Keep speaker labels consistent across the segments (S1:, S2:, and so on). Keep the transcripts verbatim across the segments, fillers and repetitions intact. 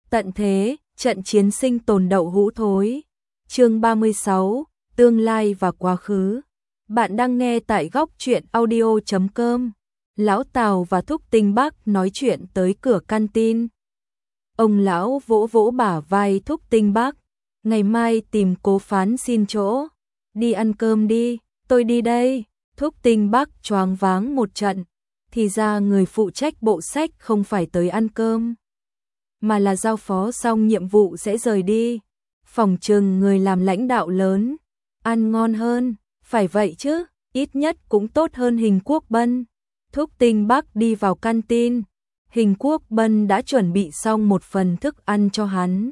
S1: Tận thế, trận chiến sinh tồn đậu hũ thối. Chương ba mươi sáu, tương lai và quá khứ. Bạn đang nghe tại góc truyện audio chấm com. Lão Tào và Thúc Tinh Bắc nói chuyện tới cửa canteen. Ông lão vỗ vỗ bả vai Thúc Tinh Bắc, ngày mai tìm Cố Phán xin chỗ. Đi ăn cơm đi, tôi đi đây. Thúc Tinh Bắc choáng váng một trận, thì ra người phụ trách bộ sách không phải tới ăn cơm, mà là giao phó xong nhiệm vụ sẽ rời đi. Phòng trừng người làm lãnh đạo lớn, ăn ngon hơn, phải vậy chứ, ít nhất cũng tốt hơn Hình Quốc Bân. Thúc Tinh Bắc đi vào canteen, Hình Quốc Bân đã chuẩn bị xong một phần thức ăn cho hắn.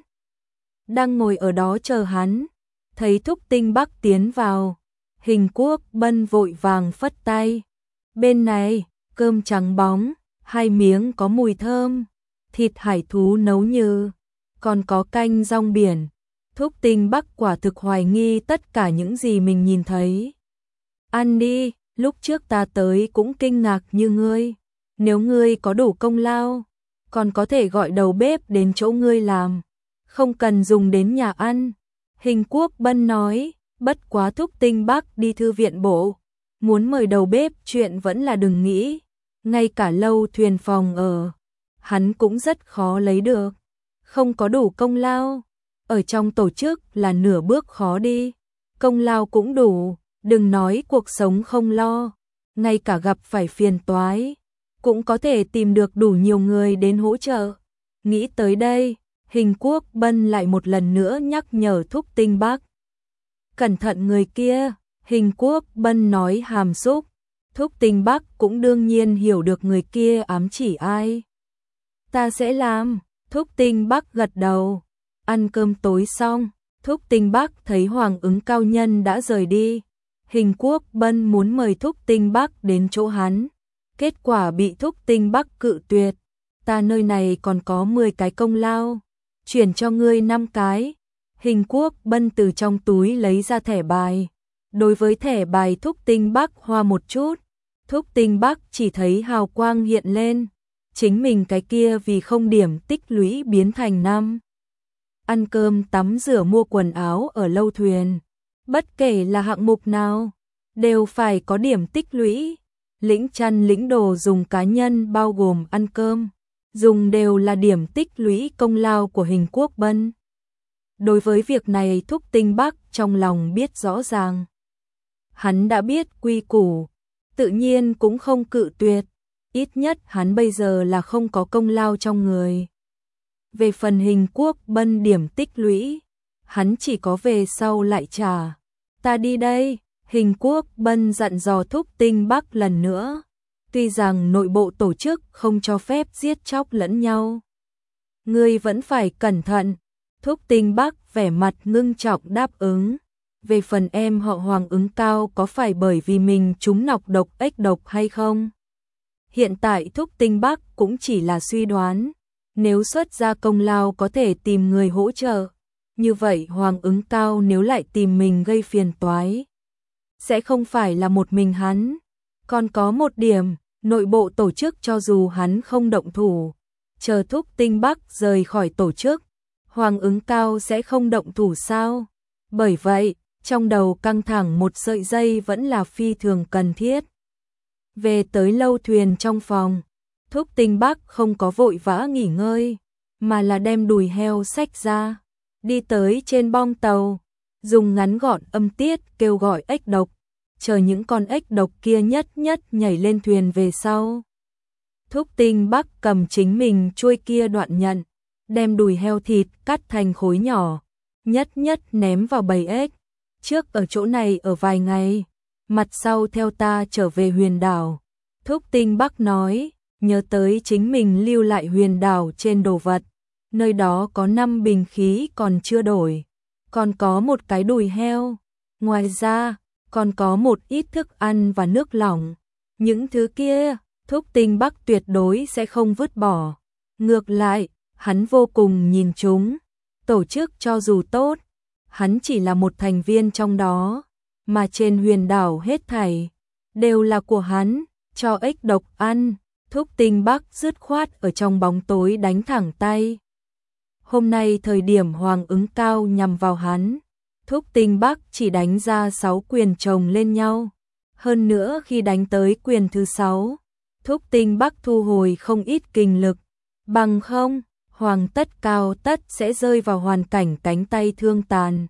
S1: Đang ngồi ở đó chờ hắn, thấy Thúc Tinh Bắc tiến vào, Hình Quốc Bân vội vàng phất tay. Bên này, cơm trắng bóng, hai miếng có mùi thơm, thịt hải thú nấu như, còn có canh rong biển. Thúc Tinh Bắc quả thực hoài nghi tất cả những gì mình nhìn thấy. Ăn đi, lúc trước ta tới cũng kinh ngạc như ngươi. Nếu ngươi có đủ công lao, còn có thể gọi đầu bếp đến chỗ ngươi làm, không cần dùng đến nhà ăn. Hình Quốc Bân nói, bất quá Thúc Tinh Bắc đi thư viện bộ, muốn mời đầu bếp chuyện vẫn là đừng nghĩ. Ngay cả lâu thuyền phòng ở, hắn cũng rất khó lấy được. Không có đủ công lao, ở trong tổ chức là nửa bước khó đi. Công lao cũng đủ, đừng nói cuộc sống không lo, ngay cả gặp phải phiền toái, cũng có thể tìm được đủ nhiều người đến hỗ trợ. Nghĩ tới đây, Hình Quốc Bân lại một lần nữa nhắc nhở Thúc Tinh Bắc. Cẩn thận người kia, Hình Quốc Bân nói hàm xúc. Thúc Tinh Bắc cũng đương nhiên hiểu được người kia ám chỉ ai. Ta sẽ làm, Thúc Tinh Bắc gật đầu. Ăn cơm tối xong, Thúc Tinh Bắc thấy Hoàng ứng cao nhân đã rời đi. Hình Quốc Bân muốn mời Thúc Tinh Bắc đến chỗ hắn, kết quả bị Thúc Tinh Bắc cự tuyệt. Ta nơi này còn có mười cái công lao, chuyển cho ngươi năm cái. Hình Quốc Bân từ trong túi lấy ra thẻ bài. Đối với thẻ bài Thúc Tinh Bắc hoa một chút, Thúc Tinh Bắc chỉ thấy hào quang hiện lên. Chính mình cái kia vì không điểm tích lũy biến thành năm. Ăn cơm tắm rửa mua quần áo ở lâu thuyền, bất kể là hạng mục nào, đều phải có điểm tích lũy. Lĩnh chăn lĩnh đồ dùng cá nhân bao gồm ăn cơm, dùng đều là điểm tích lũy công lao của Hình Quốc Bân. Đối với việc này Thúc Tinh Bắc trong lòng biết rõ ràng. Hắn đã biết quy củ, tự nhiên cũng không cự tuyệt. Ít nhất hắn bây giờ là không có công lao trong người. Về phần Hình Quốc Bân điểm tích lũy, hắn chỉ có về sau lại trả. Ta đi đây, Hình Quốc Bân dặn dò Thúc Tinh Bắc lần nữa. Tuy rằng nội bộ tổ chức không cho phép giết chóc lẫn nhau, ngươi vẫn phải cẩn thận. Thúc Tinh Bắc vẻ mặt ngưng trọng đáp ứng. Về phần em họ Hoàng ứng cao có phải bởi vì mình trúng nọc độc ếch độc hay không? Hiện tại Thúc Tinh Bắc cũng chỉ là suy đoán. Nếu xuất ra công lao có thể tìm người hỗ trợ, như vậy Hoàng ứng cao nếu lại tìm mình gây phiền toái, sẽ không phải là một mình hắn. Còn có một điểm, nội bộ tổ chức cho dù hắn không động thủ, chờ Thúc Tinh Bắc rời khỏi tổ chức, Hoàng ứng cao sẽ không động thủ sao? Bởi vậy, trong đầu căng thẳng một sợi dây vẫn là phi thường cần thiết. Về tới lâu thuyền trong phòng, Thúc Tinh Bắc không có vội vã nghỉ ngơi, mà là đem đùi heo xách ra, đi tới trên bong tàu, dùng ngắn gọn âm tiết kêu gọi ếch độc, chờ những con ếch độc kia nhất nhất nhảy lên thuyền về sau. Thúc Tinh Bắc cầm chính mình chuôi kia đoạn nhận, đem đùi heo thịt cắt thành khối nhỏ, nhất nhất ném vào bầy ếch. Trước ở chỗ này ở vài ngày, mặt sau theo ta trở về Huyền Đảo. Thúc Tinh Bắc nói, nhớ tới chính mình lưu lại Huyền Đảo trên đồ vật, nơi đó có năm bình khí còn chưa đổi, còn có một cái đùi heo, ngoài ra còn có một ít thức ăn và nước lỏng. Những thứ kia, Thúc Tinh Bắc tuyệt đối sẽ không vứt bỏ. Ngược lại, hắn vô cùng nhìn chúng. Tổ chức cho dù tốt, hắn chỉ là một thành viên trong đó, mà trên Huyền Đảo hết thảy đều là của hắn, cho ếch độc ăn. Thúc Tinh Bắc dứt khoát ở trong bóng tối đánh thẳng tay. Hôm nay thời điểm Hoàng Ứng Cao nhằm vào hắn, Thúc Tinh Bắc chỉ đánh ra sáu quyền chồng lên nhau. Hơn nữa khi đánh tới quyền thứ sáu, Thúc Tinh Bắc thu hồi không ít kinh lực. Bằng không, Hoàng Tất Cao tất sẽ rơi vào hoàn cảnh cánh tay thương tàn.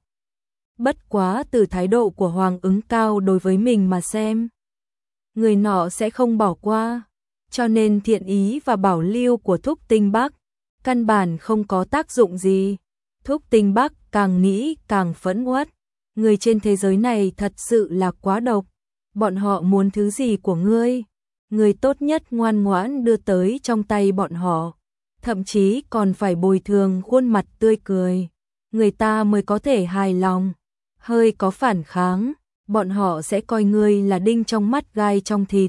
S1: Bất quá từ thái độ của Hoàng Ứng Cao đối với mình mà xem, người nọ sẽ không bỏ qua, cho nên thiện ý và bảo lưu của Thúc Tinh Bắc căn bản không có tác dụng gì. Thúc Tinh Bắc càng nghĩ càng phẫn uất, người trên thế giới này thật sự là quá độc, bọn họ muốn thứ gì của ngươi, người tốt nhất ngoan ngoãn đưa tới trong tay bọn họ, thậm chí còn phải bồi thường khuôn mặt tươi cười, người ta mới có thể hài lòng. Hơi có phản kháng, bọn họ sẽ coi ngươi là đinh trong mắt gai trong thịt.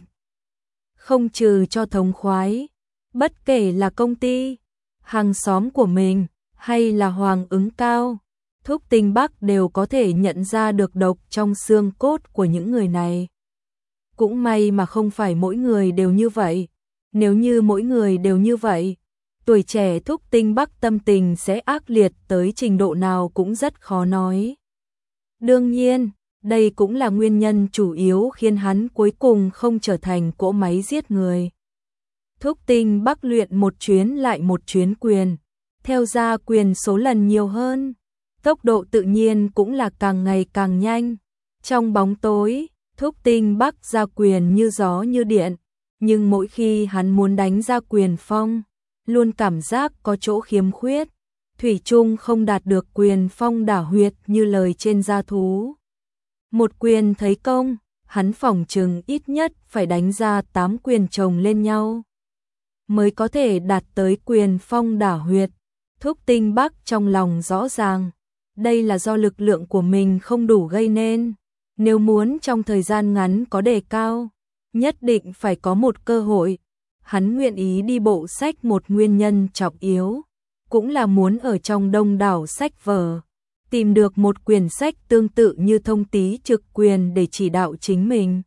S1: Không trừ cho thống khoái, bất kể là công ty, hàng xóm của mình, hay là Hoàng Ứng Cao, Thúc Tinh Bắc đều có thể nhận ra được độc trong xương cốt của những người này. Cũng may mà không phải mỗi người đều như vậy, nếu như mỗi người đều như vậy, tuổi trẻ Thúc Tinh Bắc tâm tình sẽ ác liệt tới trình độ nào cũng rất khó nói. Đương nhiên, đây cũng là nguyên nhân chủ yếu khiến hắn cuối cùng không trở thành cỗ máy giết người. Thúc Tinh Bắc luyện một chuyến lại một chuyến quyền, theo ra quyền số lần nhiều hơn, tốc độ tự nhiên cũng là càng ngày càng nhanh. Trong bóng tối, Thúc Tinh Bắc ra quyền như gió như điện, nhưng mỗi khi hắn muốn đánh ra quyền phong, luôn cảm giác có chỗ khiếm khuyết, thủy chung không đạt được quyền phong đả huyệt như lời trên gia thú. Một quyền thấy công, hắn phỏng chừng ít nhất phải đánh ra tám quyền chồng lên nhau mới có thể đạt tới quyền phong đả huyệt. Thúc Tinh Bắc trong lòng rõ ràng, đây là do lực lượng của mình không đủ gây nên. Nếu muốn trong thời gian ngắn có đề cao, nhất định phải có một cơ hội. Hắn nguyện ý đi bộ sách một nguyên nhân trọng yếu, cũng là muốn ở trong đông đảo sách vở, tìm được một quyển sách tương tự như Thông Tý Trực Quyền để chỉ đạo chính mình.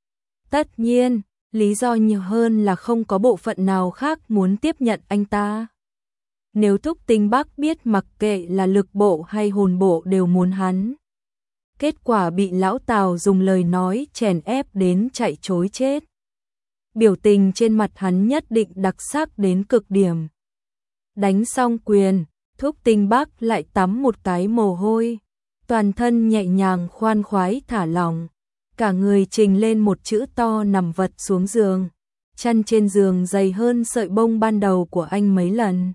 S1: Tất nhiên, lý do nhiều hơn là không có bộ phận nào khác muốn tiếp nhận anh ta. Nếu Thúc Tinh Bắc biết mặc kệ là lực bộ hay hồn bộ đều muốn hắn, kết quả bị lão Tào dùng lời nói chèn ép đến chạy trối chết. Biểu tình trên mặt hắn nhất định đặc sắc đến cực điểm. Đánh xong quyền, Thúc Tinh Bắc lại tắm một cái mồ hôi, toàn thân nhẹ nhàng khoan khoái thả lỏng, cả người trình lên một chữ to nằm vật xuống giường, chăn trên giường dày hơn sợi bông ban đầu của anh mấy lần.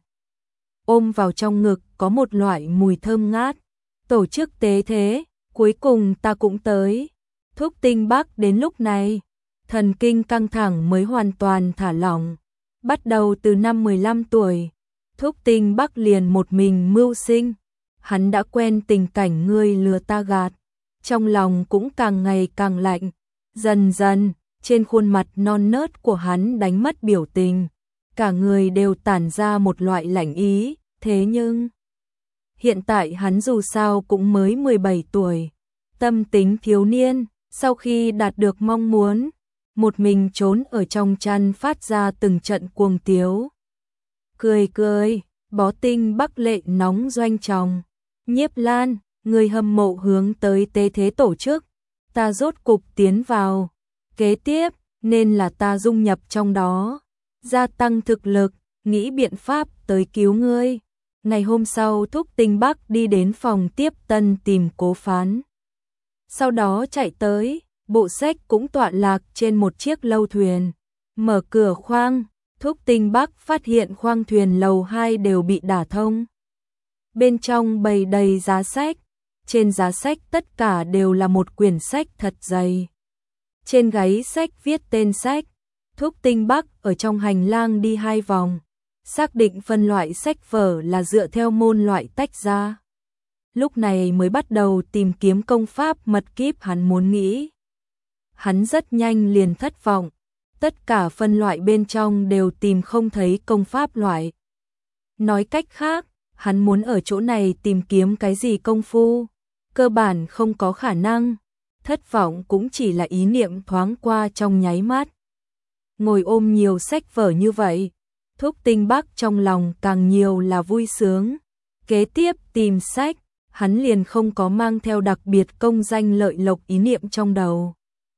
S1: Ôm vào trong ngực có một loại mùi thơm ngát, tổ chức tế thế, cuối cùng ta cũng tới. Thúc Tinh Bắc đến lúc này, thần kinh căng thẳng mới hoàn toàn thả lỏng. Bắt đầu từ năm mười lăm tuổi, Thúc Tinh Bắc liền một mình mưu sinh. Hắn đã quen tình cảnh ngươi lừa ta gạt, trong lòng cũng càng ngày càng lạnh. Dần dần, trên khuôn mặt non nớt của hắn đánh mất biểu tình, cả người đều tản ra một loại lạnh ý. Thế nhưng, hiện tại hắn dù sao cũng mới mười bảy tuổi, tâm tính thiếu niên, sau khi đạt được mong muốn, một mình trốn ở trong chăn phát ra từng trận cuồng tiếu. Cười cười, Bó Tinh Bắc lệ nóng doanh tròng. Nhiếp Lan, người hâm mộ hướng tới tế thế tổ chức, ta rốt cục tiến vào. Kế tiếp, nên là ta dung nhập trong đó, gia tăng thực lực, nghĩ biện pháp tới cứu ngươi. Ngày hôm sau Thúc Tinh Bắc đi đến phòng tiếp tân tìm Cố Phán. Sau đó chạy tới, bộ sách cũng tọa lạc trên một chiếc lâu thuyền. Mở cửa khoang, Thúc Tinh Bắc phát hiện khoang thuyền lầu hai đều bị đả thông. Bên trong bày đầy giá sách, trên giá sách tất cả đều là một quyển sách thật dày. Trên gáy sách viết tên sách. Thúc Tinh Bắc ở trong hành lang đi hai vòng, xác định phân loại sách vở là dựa theo môn loại tách ra. Lúc này mới bắt đầu tìm kiếm công pháp mật kíp hắn muốn nghĩ. Hắn rất nhanh liền thất vọng, tất cả phân loại bên trong đều tìm không thấy công pháp loại. Nói cách khác, hắn muốn ở chỗ này tìm kiếm cái gì công phu, cơ bản không có khả năng. Thất vọng cũng chỉ là ý niệm thoáng qua trong nháy mắt. Ngồi ôm nhiều sách vở như vậy, Thúc Tinh Bắc trong lòng càng nhiều là vui sướng. Kế tiếp tìm sách, hắn liền không có mang theo đặc biệt công danh lợi lộc ý niệm trong đầu,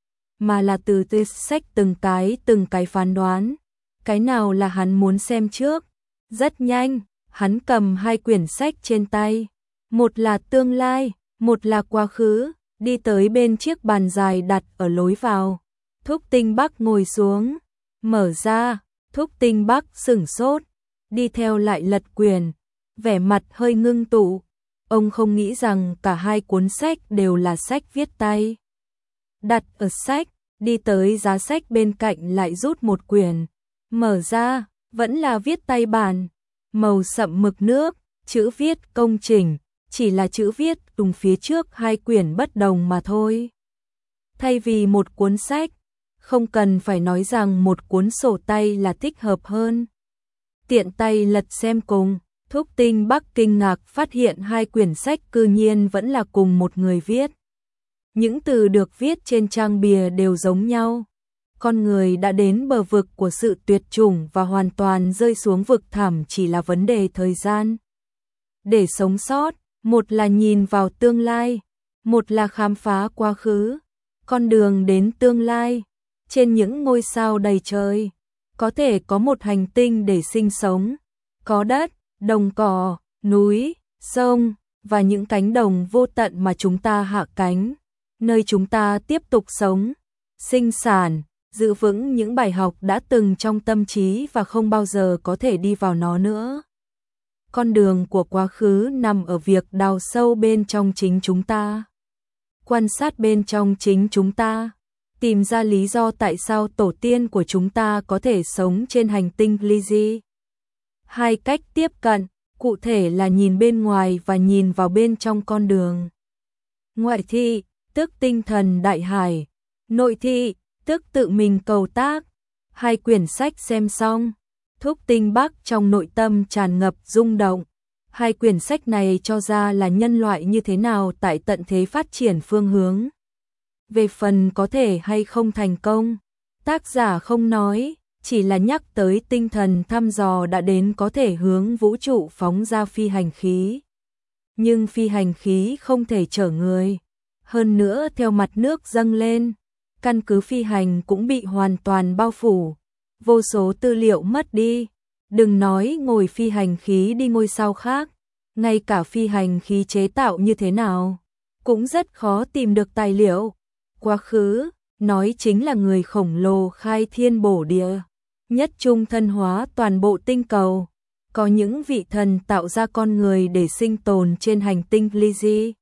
S1: mà là từ từ sách từng cái từng cái phán đoán, cái nào là hắn muốn xem trước. Rất nhanh, hắn cầm hai quyển sách trên tay, một là tương lai, một là quá khứ, đi tới bên chiếc bàn dài đặt ở lối vào. Thúc Tinh Bắc ngồi xuống, mở ra, Thúc Tinh Bắc sửng sốt, đi theo lại lật quyển, vẻ mặt hơi ngưng tụ. Ông không nghĩ rằng cả hai cuốn sách đều là sách viết tay. Đặt ở sách, đi tới giá sách bên cạnh lại rút một quyển, mở ra, vẫn là viết tay bản, màu sậm mực nước, chữ viết công chỉnh, chỉ là chữ viết cùng phía trước hai quyển bất đồng mà thôi. Thay vì một cuốn sách, không cần phải nói rằng một cuốn sổ tay là thích hợp hơn. Tiện tay lật xem cùng, Thúc Tinh Bắc kinh ngạc phát hiện hai quyển sách cư nhiên vẫn là cùng một người viết. Những từ được viết trên trang bìa đều giống nhau. Con người đã đến bờ vực của sự tuyệt chủng và hoàn toàn rơi xuống vực thẳm chỉ là vấn đề thời gian. Để sống sót, một là nhìn vào tương lai, một là khám phá quá khứ. Con đường đến tương lai, trên những ngôi sao đầy trời, có thể có một hành tinh để sinh sống, có đất, đồng cỏ, núi, sông và những cánh đồng vô tận mà chúng ta hạ cánh, nơi chúng ta tiếp tục sống, sinh sản, giữ vững những bài học đã từng trong tâm trí và không bao giờ có thể đi vào nó nữa. Con đường của quá khứ nằm ở việc đào sâu bên trong chính chúng ta, quan sát bên trong chính chúng ta, tìm ra lý do tại sao tổ tiên của chúng ta có thể sống trên hành tinh Lysi. Hai cách tiếp cận, cụ thể là nhìn bên ngoài và nhìn vào bên trong con đường. Ngoại thị, tức tinh thần đại hải, nội thị, tức tự mình cầu tác. Hai quyển sách xem xong, Thúc Tinh Bắc trong nội tâm tràn ngập rung động. Hai quyển sách này cho ra là nhân loại như thế nào tại tận thế phát triển phương hướng. Về phần có thể hay không thành công, tác giả không nói, chỉ là nhắc tới tinh thần thăm dò đã đến có thể hướng vũ trụ phóng ra phi hành khí. Nhưng phi hành khí không thể chở người. Hơn nữa theo mặt nước dâng lên, căn cứ phi hành cũng bị hoàn toàn bao phủ. Vô số tư liệu mất đi. Đừng nói ngồi phi hành khí đi ngôi sao khác, ngay cả phi hành khí chế tạo như thế nào, cũng rất khó tìm được tài liệu. Quá khứ, nói chính là người khổng lồ khai thiên bổ địa, nhất trung thân hóa toàn bộ tinh cầu. Có những vị thần tạo ra con người để sinh tồn trên hành tinh Lysi.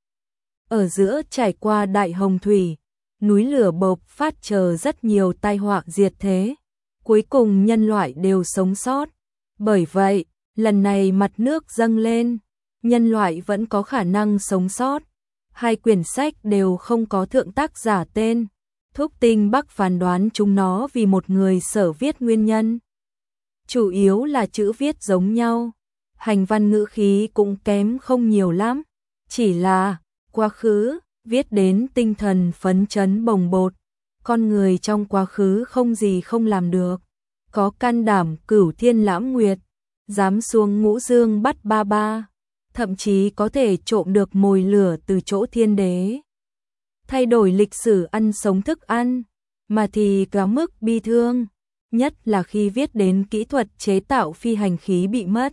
S1: Ở giữa trải qua đại hồng thủy, núi lửa bộc phát chờ rất nhiều tai họa diệt thế. Cuối cùng nhân loại đều sống sót. Bởi vậy, lần này mặt nước dâng lên, nhân loại vẫn có khả năng sống sót. Hai quyển sách đều không có thượng tác giả tên. Thúc Tinh Bắc phán đoán chúng nó vì một người sở viết nguyên nhân. Chủ yếu là chữ viết giống nhau, hành văn ngữ khí cũng kém không nhiều lắm. Chỉ là, quá khứ, viết đến tinh thần phấn chấn bồng bột. Con người trong quá khứ không gì không làm được. Có can đảm cửu thiên lãm nguyệt, dám xuống ngũ dương bắt ba ba, thậm chí có thể trộm được mồi lửa từ chỗ thiên đế. Thay đổi lịch sử ăn sống thức ăn, mà thì quá mức bi thương, nhất là khi viết đến kỹ thuật chế tạo phi hành khí bị mất.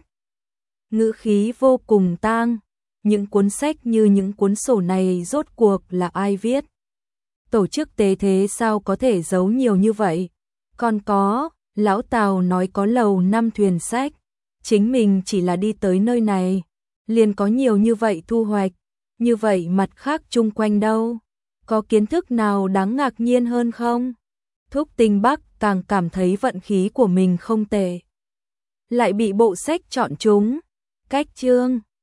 S1: Ngữ khí vô cùng tang, những cuốn sách như những cuốn sổ này rốt cuộc là ai viết? Tổ chức tế thế sao có thể giấu nhiều như vậy? Còn có, Lão Tào nói có lầu năm thuyền sách, chính mình chỉ là đi tới nơi này, liền có nhiều như vậy thu hoạch, như vậy mặt khác chung quanh đâu? Có kiến thức nào đáng ngạc nhiên hơn không? Thúc Tinh Bắc càng cảm thấy vận khí của mình không tệ. Lại bị bộ sách chọn chúng. Cách chương